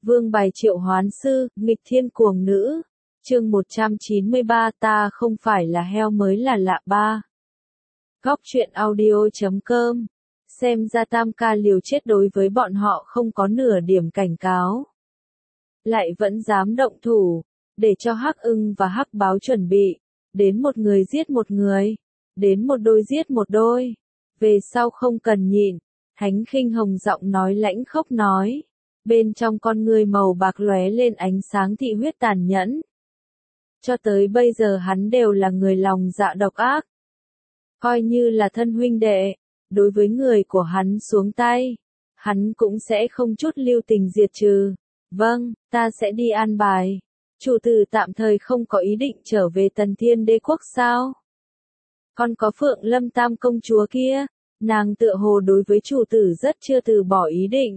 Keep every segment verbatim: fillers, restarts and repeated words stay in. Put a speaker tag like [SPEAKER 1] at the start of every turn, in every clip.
[SPEAKER 1] Vương bài triệu hoán sư, nghịch thiên cuồng nữ. Chương một trăm chín mươi ba ta không phải là heo mới là lạ ba. Góc truyện audio chấm com. Xem ra tam ca liều chết đối với bọn họ không có nửa điểm cảnh cáo. Lại vẫn dám động thủ, để cho Hắc Ưng và Hắc Báo chuẩn bị. Đến một người giết một người. Đến một đôi giết một đôi. Về sau không cần nhịn. Thánh Khinh Hồng giọng nói lãnh khốc nói. Bên trong con người màu bạc lóe lên ánh sáng thị huyết tàn nhẫn. Cho tới bây giờ hắn đều là người lòng dạ độc ác. Coi như là thân huynh đệ, đối với người của hắn xuống tay, hắn cũng sẽ không chút lưu tình diệt trừ. Vâng, ta sẽ đi an bài. Chủ tử tạm thời không có ý định trở về Tần Thiên Đế quốc sao? Còn có Phượng Lâm Tam công chúa kia, nàng tựa hồ đối với chủ tử rất chưa từ bỏ ý định.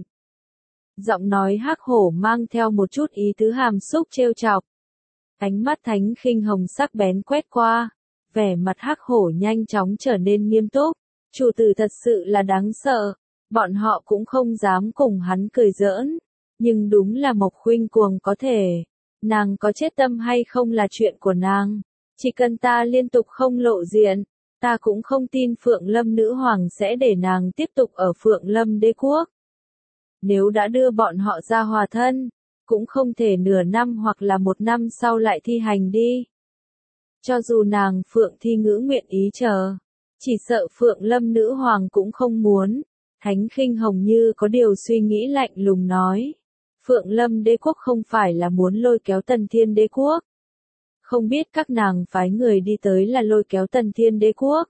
[SPEAKER 1] Giọng nói hắc hổ mang theo một chút ý tứ hàm xúc trêu chọc. Ánh mắt Thánh Khinh Hồng sắc bén quét qua, vẻ mặt hắc hổ nhanh chóng trở nên nghiêm túc. Chủ tử thật sự là đáng sợ, bọn họ cũng không dám cùng hắn cười giỡn. Nhưng đúng là Mộc Khuynh Cuồng có thể, nàng có chết tâm hay không là chuyện của nàng. Chỉ cần ta liên tục không lộ diện, ta cũng không tin Phượng Lâm Nữ Hoàng sẽ để nàng tiếp tục ở Phượng Lâm Đế quốc. Nếu đã đưa bọn họ ra hòa thân, cũng không thể nửa năm hoặc là một năm sau lại thi hành đi. Cho dù nàng Phượng Thi Ngữ nguyện ý chờ, chỉ sợ Phượng Lâm Nữ Hoàng cũng không muốn. Thánh Khinh Hồng như có điều suy nghĩ lạnh lùng nói. Phượng Lâm Đế quốc không phải là muốn lôi kéo Tần Thiên Đế quốc. Không biết các nàng phái người đi tới là lôi kéo Tần Thiên Đế quốc,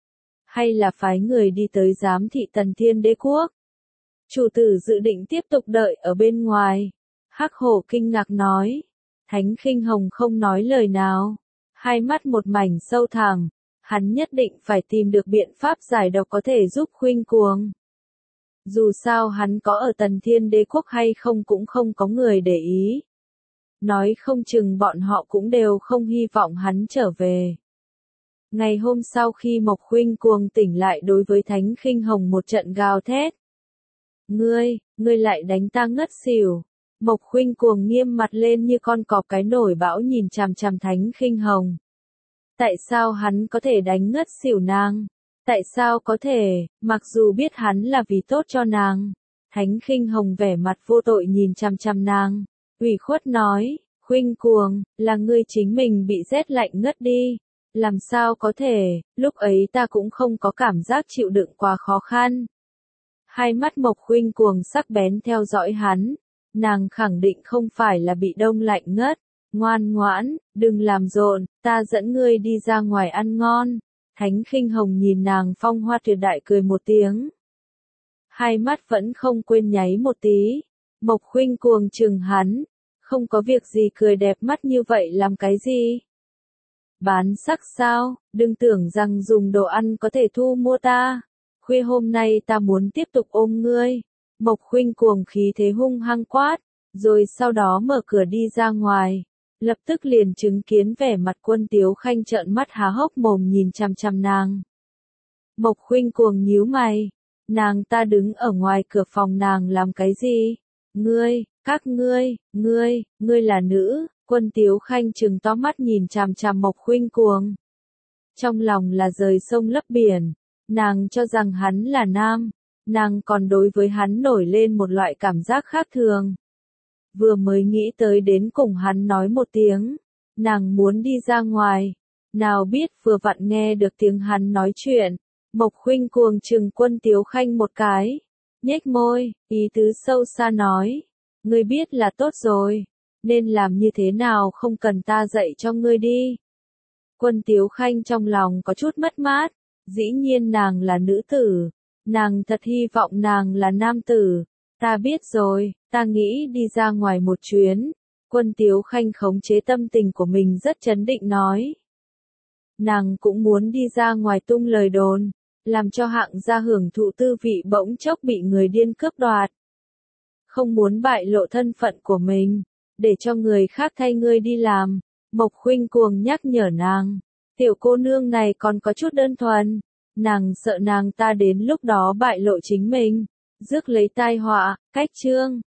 [SPEAKER 1] hay là phái người đi tới giám thị Tần Thiên Đế quốc. Chủ tử dự định tiếp tục đợi ở bên ngoài. Hắc hổ kinh ngạc nói. Thánh Khinh Hồng không nói lời nào. Hai mắt một mảnh sâu thẳm. Hắn nhất định phải tìm được biện pháp giải độc có thể giúp Khuynh Cuồng. Dù sao hắn có ở Tần Thiên Đế quốc hay không cũng không có người để ý. Nói không chừng bọn họ cũng đều không hy vọng hắn trở về. Ngày hôm sau khi Mộc Khuynh Cuồng tỉnh lại đối với Thánh Khinh Hồng một trận gào thét. Ngươi, ngươi lại đánh ta ngất xỉu. Mộc Khuynh Cuồng nghiêm mặt lên như con cọp cái nổi bão nhìn chằm chằm Thánh Khinh Hồng. Tại sao hắn có thể đánh ngất xỉu nàng? Tại sao có thể, mặc dù biết hắn là vì tốt cho nàng? Thánh Khinh Hồng vẻ mặt vô tội nhìn chằm chằm nàng, ủy khuất nói, Khuynh Cuồng, là ngươi chính mình bị rét lạnh ngất đi. Làm sao có thể, lúc ấy ta cũng không có cảm giác chịu đựng quá khó khăn. Hai mắt Mộc Khuynh Cuồng sắc bén theo dõi hắn, nàng khẳng định không phải là bị đông lạnh ngất. Ngoan ngoãn, đừng làm rộn, ta dẫn ngươi đi ra ngoài ăn ngon. Thánh Khinh Hồng nhìn nàng phong hoa tuyệt đại cười một tiếng. Hai mắt vẫn không quên nháy một tí. Mộc Khuynh Cuồng chừng hắn, không có việc gì cười đẹp mắt như vậy làm cái gì? Bán sắc sao, đừng tưởng rằng dùng đồ ăn có thể thu mua ta. Khuya hôm nay ta muốn tiếp tục ôm ngươi. Mộc Khuynh Cuồng khí thế hung hăng quát, rồi sau đó mở cửa đi ra ngoài. Lập tức liền chứng kiến vẻ mặt Quân Tiếu Khanh trợn mắt há hốc mồm nhìn chằm chằm nàng. Mộc Khuynh Cuồng nhíu mày, nàng ta đứng ở ngoài cửa phòng nàng làm cái gì? Ngươi, các ngươi, ngươi, ngươi là nữ. Quân Tiếu Khanh trừng to mắt nhìn chằm chằm Mộc Khuynh Cuồng. Trong lòng là rời sông lấp biển, nàng cho rằng hắn là nam, nàng còn đối với hắn nổi lên một loại cảm giác khác thường. Vừa mới nghĩ tới đến cùng hắn nói một tiếng, nàng muốn đi ra ngoài, nào biết vừa vặn nghe được tiếng hắn nói chuyện. Mộc Khuynh Cuồng trừng Quân Tiếu Khanh một cái, nhếch môi, ý tứ sâu xa nói, ngươi biết là tốt rồi, nên làm như thế nào không cần ta dạy cho ngươi đi. Quân Tiếu Khanh trong lòng có chút mất mát, dĩ nhiên nàng là nữ tử, nàng thật hy vọng nàng là nam tử. Ta biết rồi, ta nghĩ đi ra ngoài một chuyến. Quân Tiếu Khanh khống chế tâm tình của mình rất trấn định nói. Nàng cũng muốn đi ra ngoài tung lời đồn, làm cho hạng gia hưởng thụ tư vị bỗng chốc bị người điên cướp đoạt. Không muốn bại lộ thân phận của mình, để cho người khác thay ngươi đi làm. Mộc Khuynh Cuồng nhắc nhở nàng, tiểu cô nương này còn có chút đơn thuần, nàng sợ nàng ta đến lúc đó bại lộ chính mình, rước lấy tai họa. Cách chương